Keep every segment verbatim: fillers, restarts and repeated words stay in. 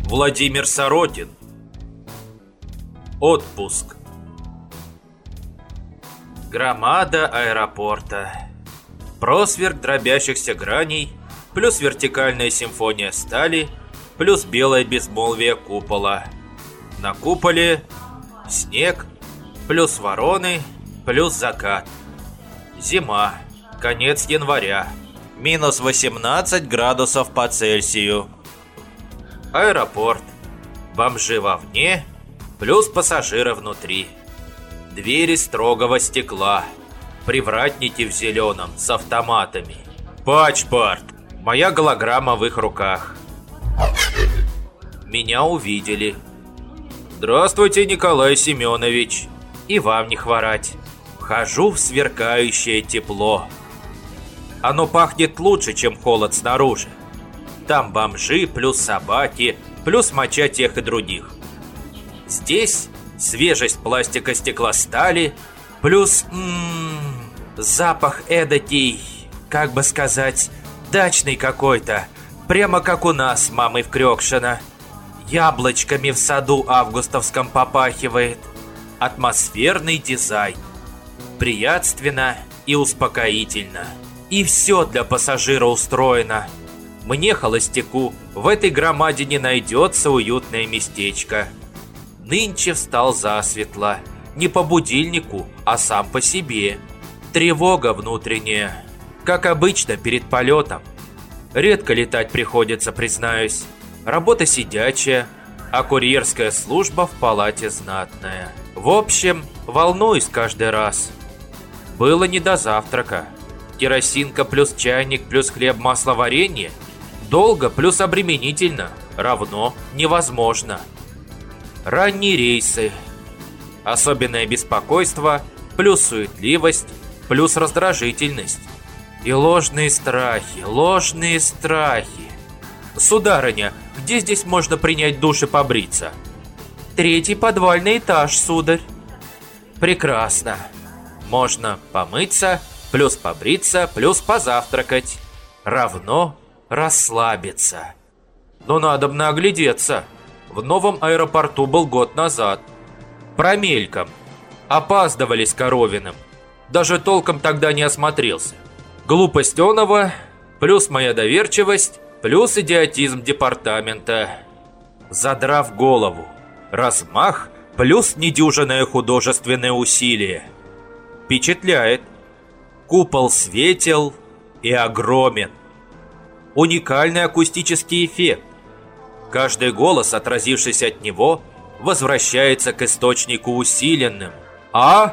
Владимир Сорокин. Отпуск. Громада аэропорта. Просверк дробящихся граней, плюс вертикальная симфония стали, плюс белое безмолвие купола. На куполе снег, плюс вороны, плюс закат. Зима, конец января, минус восемнадцать градусов по Цельсию. Аэропорт, бомжи вовне, плюс пассажиры внутри. Двери строгого стекла, привратники в зеленом с автоматами. Пачпорт, моя голограмма в их руках. Меня увидели. Здравствуйте, Николай Семенович. И вам не хворать. Вхожу в сверкающее тепло. Оно пахнет лучше, чем холод снаружи. Там бомжи, плюс собаки, плюс моча тех и других. Здесь свежесть пластика, стекла, стали, плюс м-м, запах эдакий, как бы сказать, дачный какой-то, прямо как у нас с мамой в Крёкшино. Яблочками в саду августовском попахивает. Атмосферный дизайн. Приятственно и успокоительно. И все для пассажира устроено. Мне, холостяку, в этой громаде не найдется уютное местечко. Нынче встал засветло. Не по будильнику, а сам по себе. Тревога внутренняя. Как обычно перед полетом. Редко летать приходится, признаюсь. Работа сидячая, а курьерская служба в палате знатная. В общем, волнуюсь каждый раз. Было не до завтрака. Керосинка плюс чайник плюс хлеб, масло, варенье. Долго плюс обременительно равно невозможно. Ранние рейсы. Особенное беспокойство плюс суетливость плюс раздражительность. И ложные страхи, ложные страхи. Сударыня, где здесь можно принять душ и побриться? Третий подвальный этаж, сударь. Прекрасно. Можно помыться, плюс побриться, плюс позавтракать. Равно расслабиться. Но надобно оглядеться. В новом аэропорту был год назад. Промельком. Опаздывали с Коровиным. Даже толком тогда не осмотрелся. Глупость оного, плюс моя доверчивость, плюс идиотизм департамента. Задрав голову. Размах, плюс недюжинное художественное усилие. Впечатляет. Купол светел и огромен. Уникальный акустический эффект. Каждый голос, отразившийся от него, возвращается к источнику усиленным. А?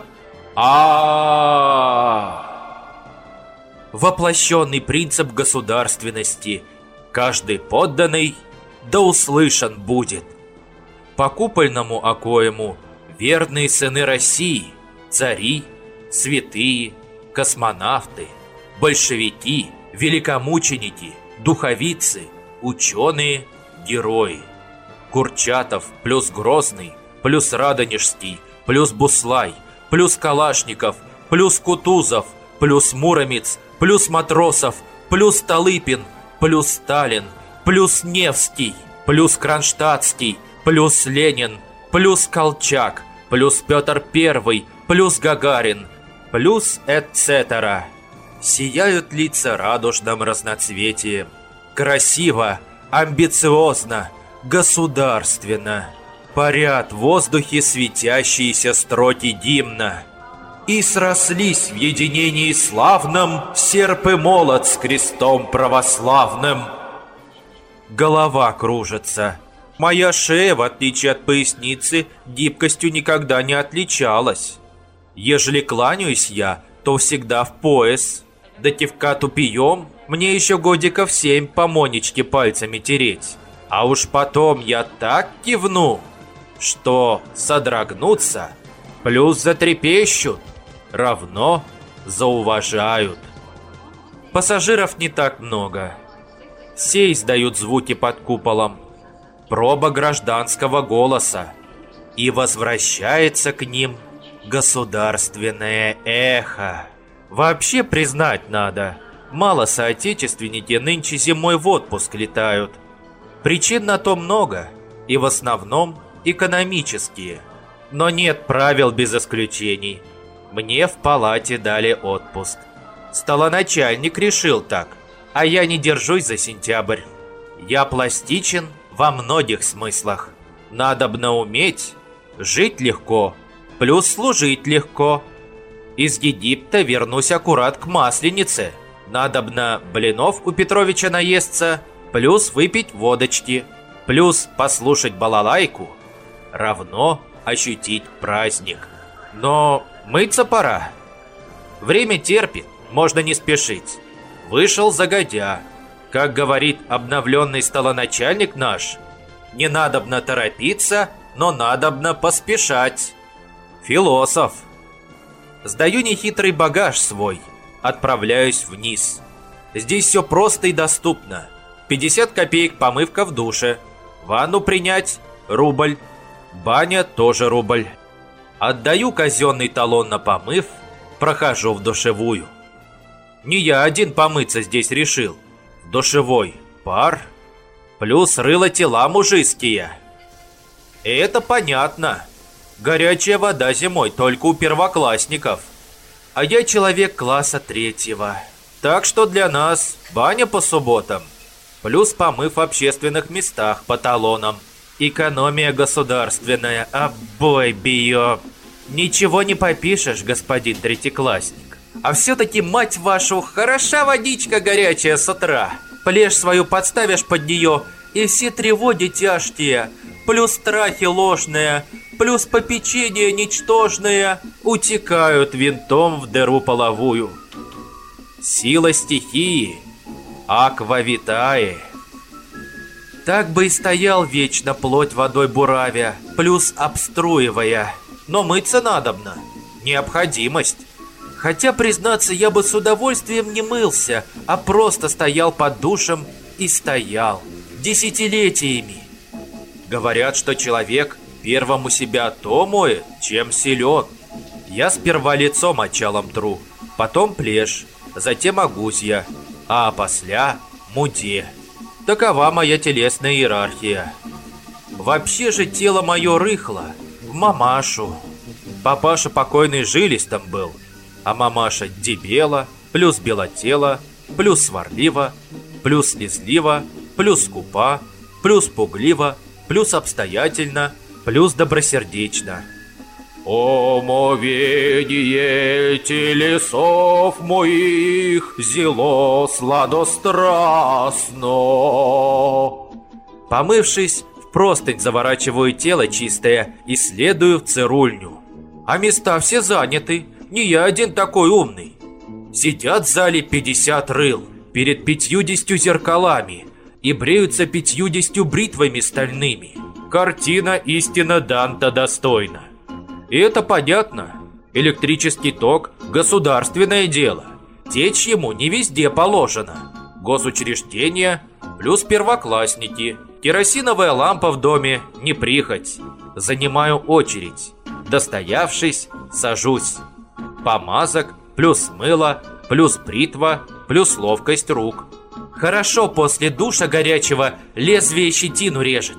А? Воплощенный принцип государственности. Каждый подданный да услышан будет. По купольному окоему верные сыны России, цари, святые, космонавты, большевики, великомученики, духовицы, ученые, герои. Курчатов плюс Грозный, плюс Радонежский, плюс Буслай, плюс Калашников, плюс Кутузов, плюс Муромец, плюс Матросов, плюс Столыпин, плюс Сталин, плюс Невский, плюс Кронштадтский, плюс Ленин, плюс Колчак, плюс Петр Первый, плюс Гагарин, плюс эт-цетера. Сияют лица радужным разноцветием. Красиво, амбициозно, государственно. Парят в воздухе светящиеся строки гимна. И срослись в единении славном серп и молот с крестом православным. Голова кружится. Моя шея, в отличие от поясницы, гибкостью никогда не отличалась. Ежели кланяюсь я, то всегда в пояс. До кивка тупием мне еще годиков семь по монечке пальцами тереть. А уж потом я так кивну, что содрогнутся, плюс затрепещут, равно зауважают. Пассажиров не так много. Все издают звуки под куполом. Проба гражданского голоса. И возвращается к ним государственное эхо. Вообще признать надо, мало соотечественники нынче зимой в отпуск летают. Причин на то много. и в основном экономические. Но нет правил без исключений. Мне в палате дали отпуск. Столоначальник решил так, а я не держусь за сентябрь. Я пластичен во многих смыслах. Надобно уметь жить легко, плюс служить легко. Из Египта вернусь аккурат к Масленице. Надобно блинов у Петровича наесться, плюс выпить водочки, плюс послушать балалайку, равно ощутить праздник. Но мыться пора. Время терпит, можно не спешить. Вышел загодя. Как говорит обновленный столоначальник наш, не надобно торопиться, но надобно поспешать. Философ. Сдаю нехитрый багаж свой, отправляюсь вниз. Здесь все просто и доступно. пятьдесят копеек помывка в душе. Ванну принять – рубль. Баня тоже рубль. Отдаю казенный талон на помыв, прохожу в душевую. Не я один помыться здесь решил. В душевой пар, плюс рыло тела мужицкие. Это понятно. Горячая вода зимой только у первоклассников. А я человек класса третьего. Так что для нас баня по субботам, плюс помыв в общественных местах по талонам. Экономия государственная, обой био. Ничего не попишешь, господин третьеклассник. А все-таки, мать вашу, хороша водичка горячая с утра. Плешь свою подставишь под нее, и все тревоги тяжкие, плюс страхи ложные, плюс попечения ничтожные утекают винтом в дыру половую. Сила стихии, аква витае. Так бы и стоял вечно плоть водой буравя, плюс обструивая. Но мыться надобно. Необходимость. Хотя, признаться, я бы с удовольствием не мылся, а просто стоял под душем и стоял. Десятилетиями. Говорят, что человек первому себя то моет, чем силен. Я сперва лицо мочалом тру, потом плешь, затем огузья, а опосля муде. Такова моя телесная иерархия. Вообще же тело мое рыхло, в мамашу. Папаша покойный жилистом был, а мамаша дебела, плюс белотела, плюс сварлива, плюс слезлива, плюс скупа, плюс пуглива, плюс обстоятельно, плюс добросердечно. Омовение телесов моих зело сладострастно. Помывшись, в простынь заворачиваю тело чистое и следую в цирульню. А места все заняты, не я один такой умный. Сидят в зале пятьдесят рыл перед пятьюдесятью зеркалами и бреются пятьюдесятью бритвами стальными. Картина истинно Данта достойна. И это понятно. Электрический ток – государственное дело. Течь ему не везде положено. Госучреждения плюс первоклассники. Керосиновая лампа в доме – не прихоть. Занимаю очередь. Достоявшись, сажусь. Помазок плюс мыло плюс бритва плюс ловкость рук. Хорошо после душа горячего лезвие щетину режет.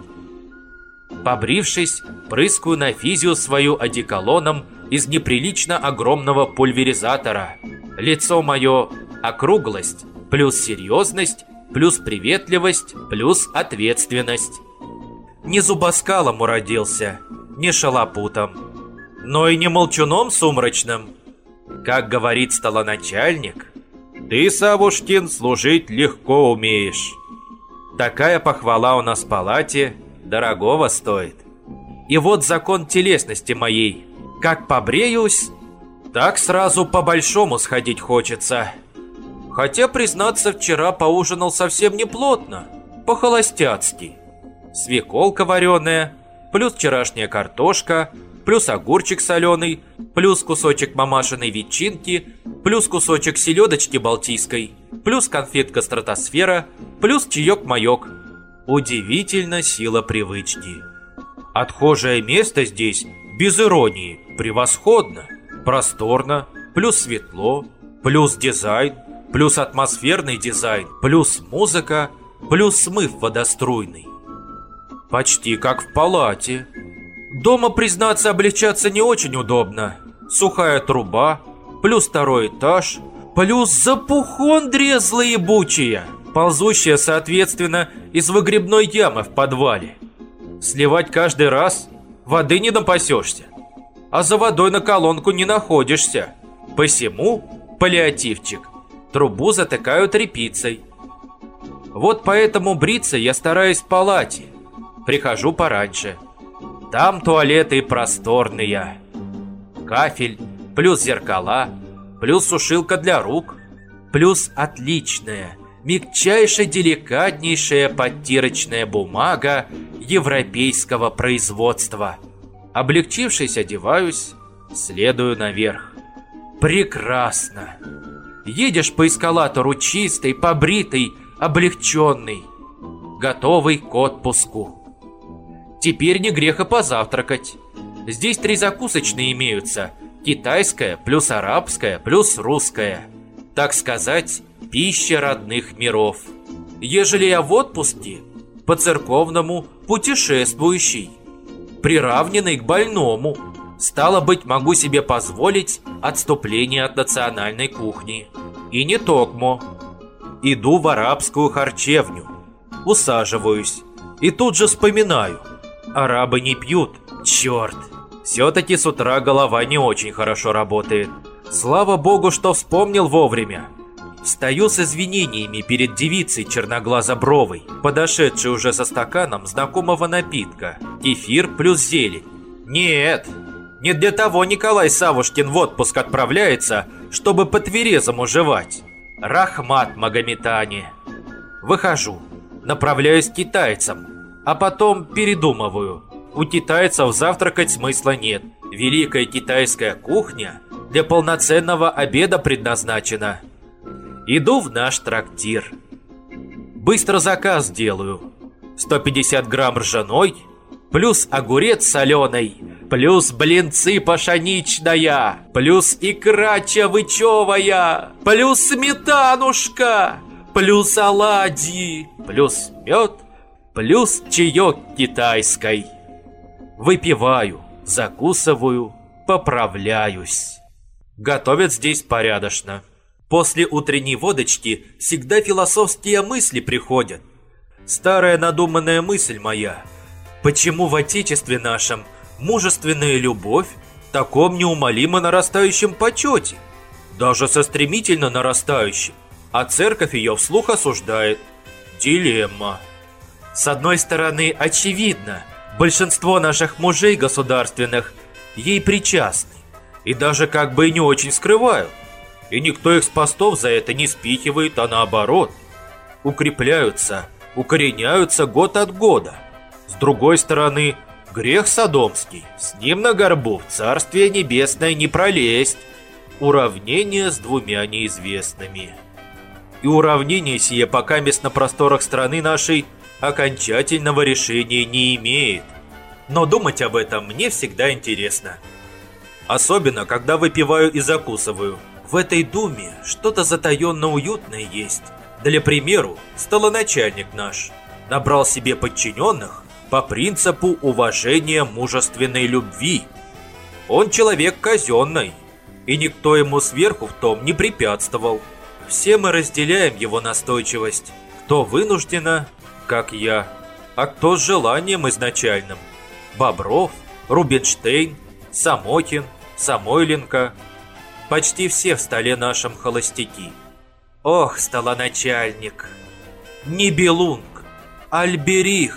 Побрившись, прыскаю на физию свою одеколоном из неприлично огромного пульверизатора. Лицо мое – округлость, плюс серьезность, плюс приветливость, плюс ответственность. Не зубоскалом уродился, не шалопутом, но и не молчуном сумрачным. Как говорит столоначальник, ты, Савушкин, служить легко умеешь. Такая похвала у нас в палате дорогого стоит. И вот закон телесности моей. Как побреюсь, так сразу по-большому сходить хочется. Хотя, признаться, вчера поужинал совсем не плотно, по-холостяцки. Свеколка вареная, плюс вчерашняя картошка, плюс огурчик соленый, плюс кусочек мамашиной ветчинки, плюс кусочек селедочки балтийской, плюс конфетка стратосфера, плюс чаек-маек. Удивительно сила привычки. Отхожее место здесь, без иронии, превосходно. Просторно, плюс светло, плюс дизайн, плюс атмосферный дизайн, плюс музыка, плюс смыв водоструйный. Почти как в палате. Дома, признаться, облегчаться не очень удобно. Сухая труба, плюс второй этаж, плюс запухондрия злоебучая, ползущая, соответственно, из выгребной ямы в подвале. Сливать каждый раз воды не напасешься, а за водой на колонку не находишься. Посему, паллиативчик, трубу затыкают тряпицей. Вот поэтому бриться я стараюсь в палате. Прихожу пораньше. Там туалеты просторные. Кафель, плюс зеркала, плюс сушилка для рук, плюс отличная, мягчайшая, деликатнейшая подтирочная бумага европейского производства. Облегчившись, одеваюсь, следую наверх. Прекрасно. Едешь по эскалатору чистый, побритый, облегченный, готовый к отпуску. Теперь не грех и позавтракать. Здесь три закусочные имеются. Китайская, плюс арабская, плюс русская. Так сказать, пища родных миров. Ежели я в отпуске, по-церковному путешествующий, приравненный к больному, стало быть, могу себе позволить отступление от национальной кухни. И не токмо. Иду в арабскую харчевню, усаживаюсь и тут же вспоминаю. Арабы не пьют, черт. Все-таки с утра голова не очень хорошо работает. Слава богу, что вспомнил вовремя. Встаю с извинениями перед девицей черноглазо-бровой, подошедшей уже со стаканом знакомого напитка. Кефир плюс зелень. Нет, не для того Николай Савушкин в отпуск отправляется, чтобы по-тверезому жевать. Рахмат Магометане. Выхожу, направляюсь к китайцам, а потом передумываю. У китайцев завтракать смысла нет. Великая китайская кухня для полноценного обеда предназначена. Иду в наш трактир. Быстро заказ делаю. сто пятьдесят грамм ржаной, плюс огурец соленый, плюс блинцы пашеничная, плюс икра чавычевая, плюс сметанушка, плюс оладьи, плюс мед, плюс чаек китайской. Выпиваю, закусываю, поправляюсь. Готовят здесь порядочно. После утренней водочки всегда философские мысли приходят. Старая надуманная мысль моя: почему в Отечестве нашем мужественная любовь в таком неумолимо нарастающем почете? Даже со стремительно нарастающим. А церковь ее вслух осуждает. Дилемма. С одной стороны, очевидно, большинство наших мужей государственных ей причастны. И даже как бы и не очень скрывают. И никто их с постов за это не спихивает, а наоборот. Укрепляются, укореняются год от года. С другой стороны, грех содомский, с ним на горбу в Царствие Небесное не пролезть. Уравнение с двумя неизвестными. И уравнение сие пока мест на просторах страны нашей окончательного решения не имеет. Но думать об этом мне всегда интересно. Особенно, когда выпиваю и закусываю. В этой думе что-то затаенно уютное есть. Для примеру, столоначальник наш набрал себе подчиненных по принципу уважения мужественной любви. Он человек казенный, и никто ему сверху в том не препятствовал. Все мы разделяем его настойчивость. Кто вынужденно, как я, а кто с желанием изначальным. Бобров, Рубинштейн, Самохин, Самойленко. Почти все в столе нашем холостяки. Ох, столоначальник. Не Белунг, Альберих.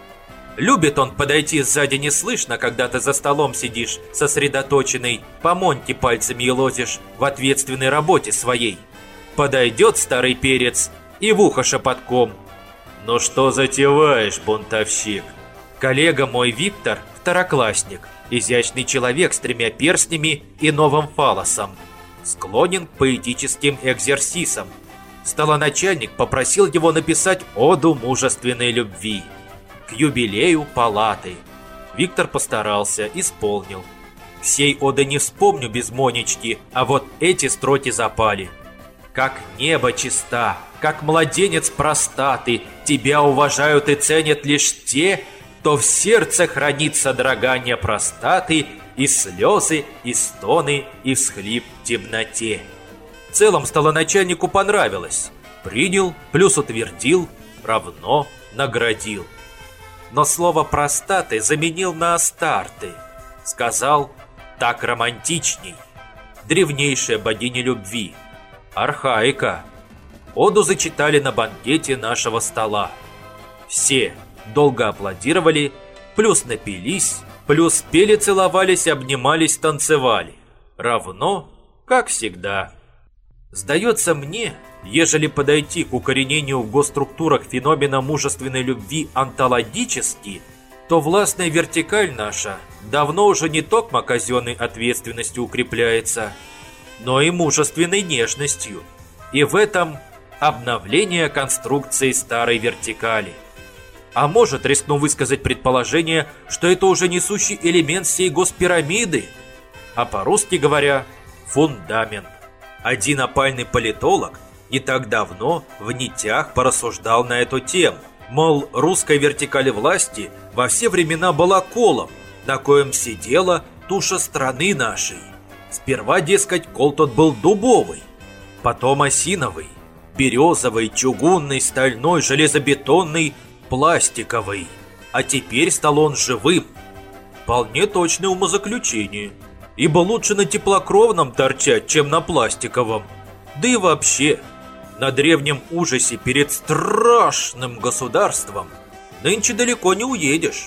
Любит он подойти сзади неслышно, когда ты за столом сидишь, сосредоточенный, по Монте пальцами елозишь в ответственной работе своей. Подойдет старый перец и в ухо шепотком: «Ну что затеваешь, бунтовщик?» Коллега мой Виктор, второклассник, изящный человек с тремя перстнями и новым фалосом, склонен к поэтическим экзерсисам. Столоначальник попросил его написать оду мужественной любви к юбилею палаты. Виктор постарался, исполнил. Всей оды не вспомню без Монечки, а вот эти строки запали. Как небо чиста, как младенец проста ты, тебя уважают и ценят лишь те, то в сердце хранит содрогание простаты и слезы, и стоны, и всхлип в темноте. В целом столоначальнику понравилось. Принял, плюс утвердил, равно наградил. Но слово «простаты» заменил на «астарты». Сказал «так романтичней». Древнейшая богиня любви. Архаика. Оду зачитали на банкете нашего стола. Все долго аплодировали, плюс напились, плюс пели, целовались, обнимались, танцевали. Равно, как всегда. Сдается мне, ежели подойти к укоренению в госструктурах феномена мужественной любви онтологически, то властная вертикаль наша давно уже не токмо казенной ответственностью укрепляется, но и мужественной нежностью. И в этом обновление конструкции старой вертикали. А может, рискну высказать предположение, что это уже несущий элемент всей госпирамиды, а по-русски говоря, фундамент. Один опальный политолог не так давно в нитях порассуждал на эту тему. Мол, русская вертикаль власти во все времена была колом, на коем сидела туша страны нашей. Сперва, дескать, кол тот был дубовый, потом осиновый, березовый, чугунный, стальной, железобетонный, пластиковый. А теперь стал он живым. Вполне точное умозаключение. Ибо лучше на теплокровном торчать, чем на пластиковом. Да и вообще, на древнем ужасе перед страшным государством нынче далеко не уедешь.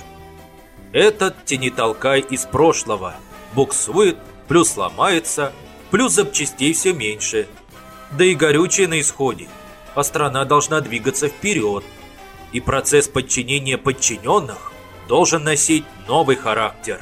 Этот тяни-толкай из прошлого буксует, плюс ломается, плюс запчастей все меньше. Да и горючее на исходе, а страна должна двигаться вперед. И процесс подчинения подчиненных должен носить новый характер.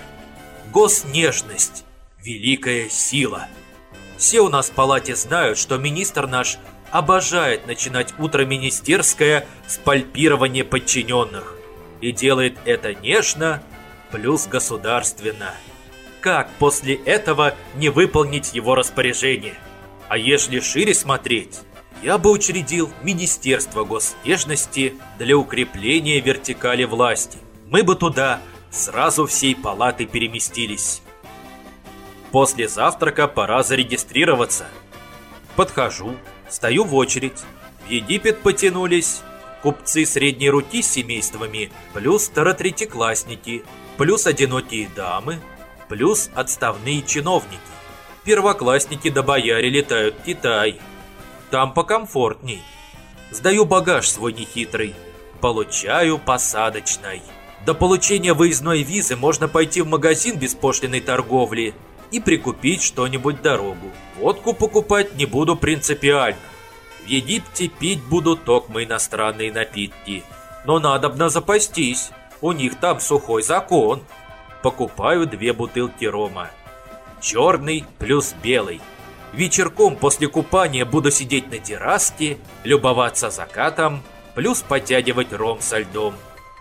Госнежность – великая сила. Все у нас в палате знают, что министр наш обожает начинать утро министерское с пальпирования подчиненных. И делает это нежно, плюс государственно. Как после этого не выполнить его распоряжение? А если шире смотреть, я бы учредил Министерство госнежности для укрепления вертикали власти. Мы бы туда сразу всей палаты переместились. После завтрака пора зарегистрироваться. Подхожу, стою в очередь. В Египет потянулись купцы средней руки с семействами, плюс старотретьеклассники, плюс одинокие дамы, плюс отставные чиновники. Первоклассники да бояре летают в Китай. Там покомфортней. Сдаю багаж свой нехитрый. Получаю посадочной. До получения выездной визы можно пойти в магазин беспошлиной торговли и прикупить что-нибудь дорогу. Водку покупать не буду принципиально. В Египте пить буду токмо иностранные напитки. Но надобно запастись. У них там сухой закон. Покупаю две бутылки рома. Черный плюс белый. Вечерком после купания буду сидеть на терраске, любоваться закатом, плюс подтягивать ром со льдом.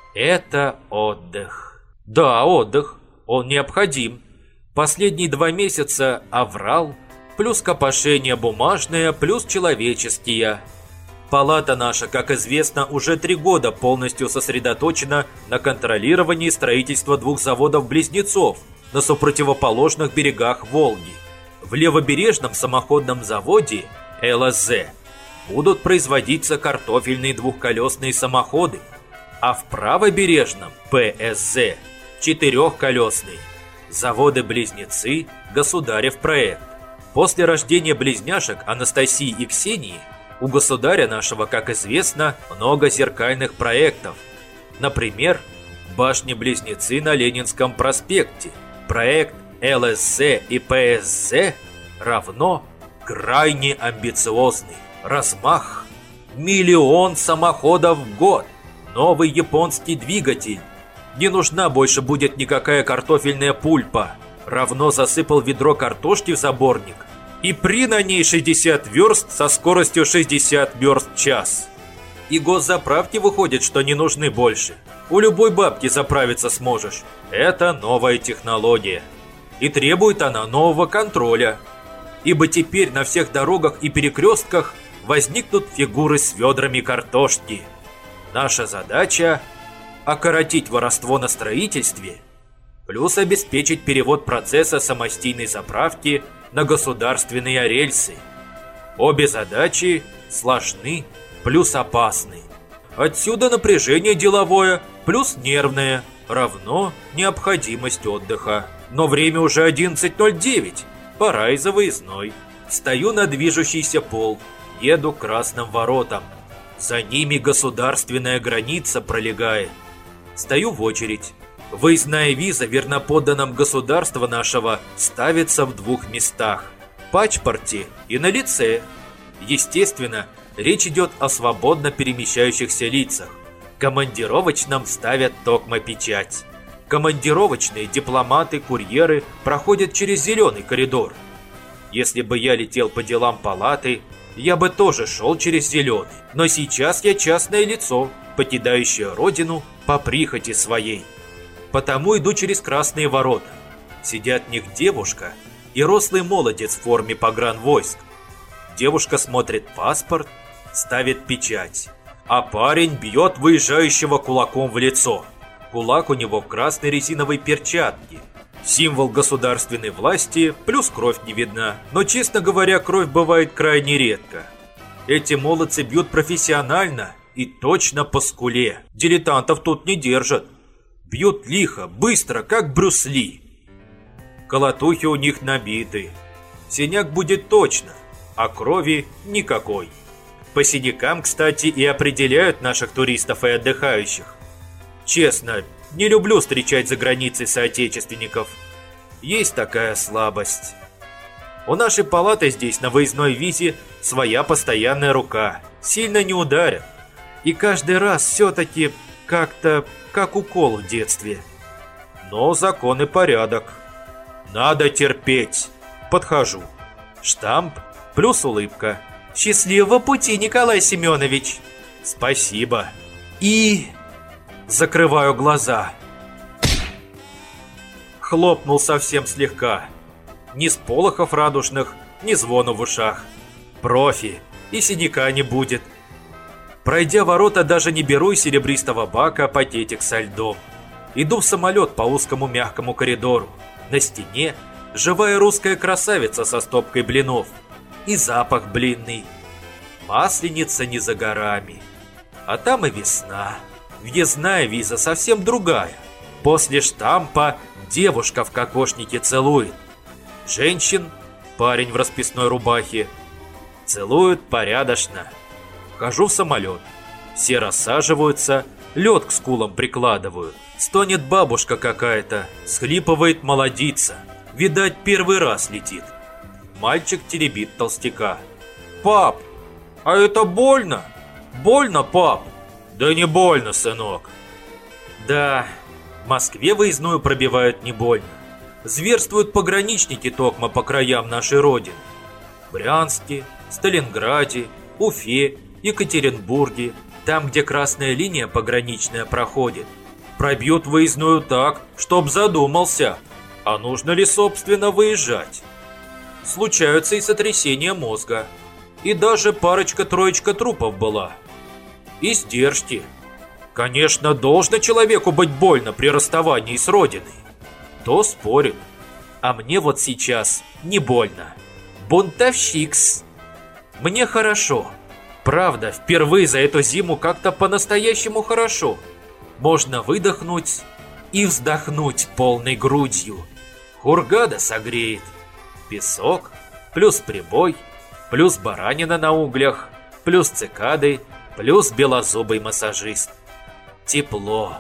Это отдых. Да, отдых. Он необходим. Последние два месяца аврал, плюс копошение бумажное, плюс человеческие. Палата наша, как известно, уже три года полностью сосредоточена на контролировании строительства двух заводов-близнецов на супротивоположных берегах Волги. В левобережном самоходном заводе эл эс зэ будут производиться картофельные двухколесные самоходы, а в правобережном пэ эс зэ четырехколесные. Заводы-близнецы – государев проект. После рождения близняшек Анастасии и Ксении у государя нашего, как известно, много зеркальных проектов. Например, башни-близнецы на Ленинском проспекте. Проект эл эс зэ и пэ эс зэ равно крайне амбициозный. Размах – миллион самоходов в год. Новый японский двигатель. Не нужна больше будет никакая картофельная пульпа. Равно засыпал ведро картошки в заборник. И при на ней шестьдесят верст со скоростью шестьдесят верст в час. И госзаправки выходит, что не нужны больше. У любой бабки заправиться сможешь. Это новая технология. И требует она нового контроля. Ибо теперь на всех дорогах и перекрестках возникнут фигуры с ведрами картошки. Наша задача – окоротить воровство на строительстве, плюс обеспечить перевод процесса самостийной заправки на государственные рельсы. Обе задачи сложны плюс опасны. Отсюда напряжение деловое плюс нервное равно необходимость отдыха. Но время уже одиннадцать ноль девять, пора и за выездной. Стою на движущийся пол, еду к красным воротам. За ними государственная граница пролегает. Стою в очередь. Выездная виза верноподданным государства нашего ставится в двух местах – пачпорте и на лице. Естественно, речь идет о свободно перемещающихся лицах. Командировочным ставят токмо печать. Командировочные дипломаты, курьеры проходят через зеленый коридор. Если бы я летел по делам палаты, я бы тоже шел через зеленый. Но сейчас я частное лицо, покидающее родину по прихоти своей. Потому иду через красные ворота. Сидят в них девушка и рослый молодец в форме погранвойск. Девушка смотрит паспорт, ставит печать, а парень бьет выезжающего кулаком в лицо. Кулак у него в красной резиновой перчатке. Символ государственной власти, плюс кровь не видна. Но, честно говоря, кровь бывает крайне редко. Эти молодцы бьют профессионально и точно по скуле. Дилетантов тут не держат. Бьют лихо, быстро, как Брюс Ли. Колотухи у них набиты. Синяк будет точно, а крови никакой. По синякам, кстати, и определяют наших туристов и отдыхающих. Честно, не люблю встречать за границей соотечественников. Есть такая слабость. У нашей палаты здесь на выездной визе своя постоянная рука. Сильно не ударят. И каждый раз все-таки как-то как укол в детстве. Но закон и порядок. Надо терпеть. Подхожу. Штамп плюс улыбка. Счастливого пути, Николай Семенович. Спасибо. И... Закрываю глаза. Хлопнул совсем слегка. Ни сполохов радужных, ни звона в ушах. Профи, и синяка не будет. Пройдя ворота, даже не беру из серебристого бака пакетик со льдом. Иду в самолет по узкому мягкому коридору. На стене живая русская красавица со стопкой блинов. И запах блинный. Масленица не за горами. А там и весна. Въездная виза совсем другая. После штампа девушка в кокошнике целует. Женщин, парень в расписной рубахе, целуют порядочно. Хожу в самолет. Все рассаживаются, лед к скулам прикладывают. Стонет бабушка какая-то, схлипывает молодица. Видать, первый раз летит. Мальчик теребит толстяка. «Пап, а это больно? Больно, пап?» «Да не больно, сынок». Да, в Москве выездную пробивают не больно. Зверствуют пограничники токмо по краям нашей родины. В Брянске, Сталинграде, Уфе, Екатеринбурге, там, где красная линия пограничная проходит, пробьют выездную так, чтоб задумался, а нужно ли, собственно, выезжать. Случаются и сотрясения мозга. И даже парочка-троечка трупов была. Издержки. Конечно, должно человеку быть больно при расставании с родиной. То спорит. А мне вот сейчас не больно. Бунтовщикс. Мне хорошо. Правда, впервые за эту зиму как-то по-настоящему хорошо. Можно выдохнуть и вздохнуть полной грудью. Хургада согреет. Песок, плюс прибой, плюс баранина на углях, плюс цикады, плюс белозубый массажист. Тепло.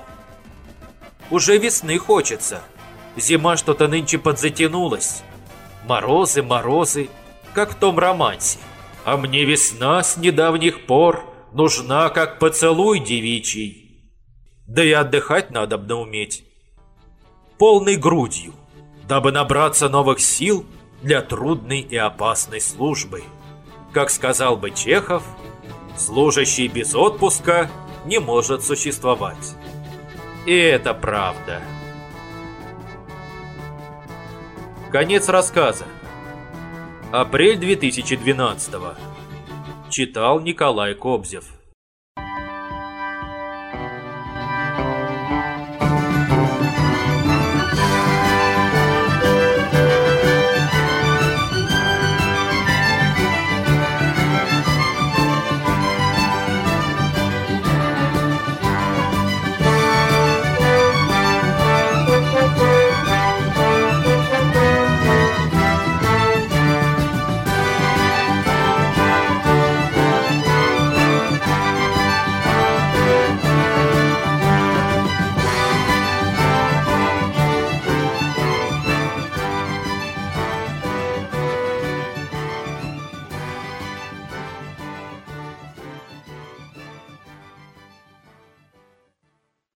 Уже весны хочется. Зима что-то нынче подзатянулась. Морозы, морозы, как в том романсе. А мне весна с недавних пор нужна, как поцелуй девичий. Да и отдыхать надобно уметь. Полной грудью, дабы набраться новых сил для трудной и опасной службы. Как сказал бы Чехов, служащий без отпуска не может существовать. И это правда. Конец рассказа. Апрель две тысячи двенадцатого. Читал Николай Кобзев.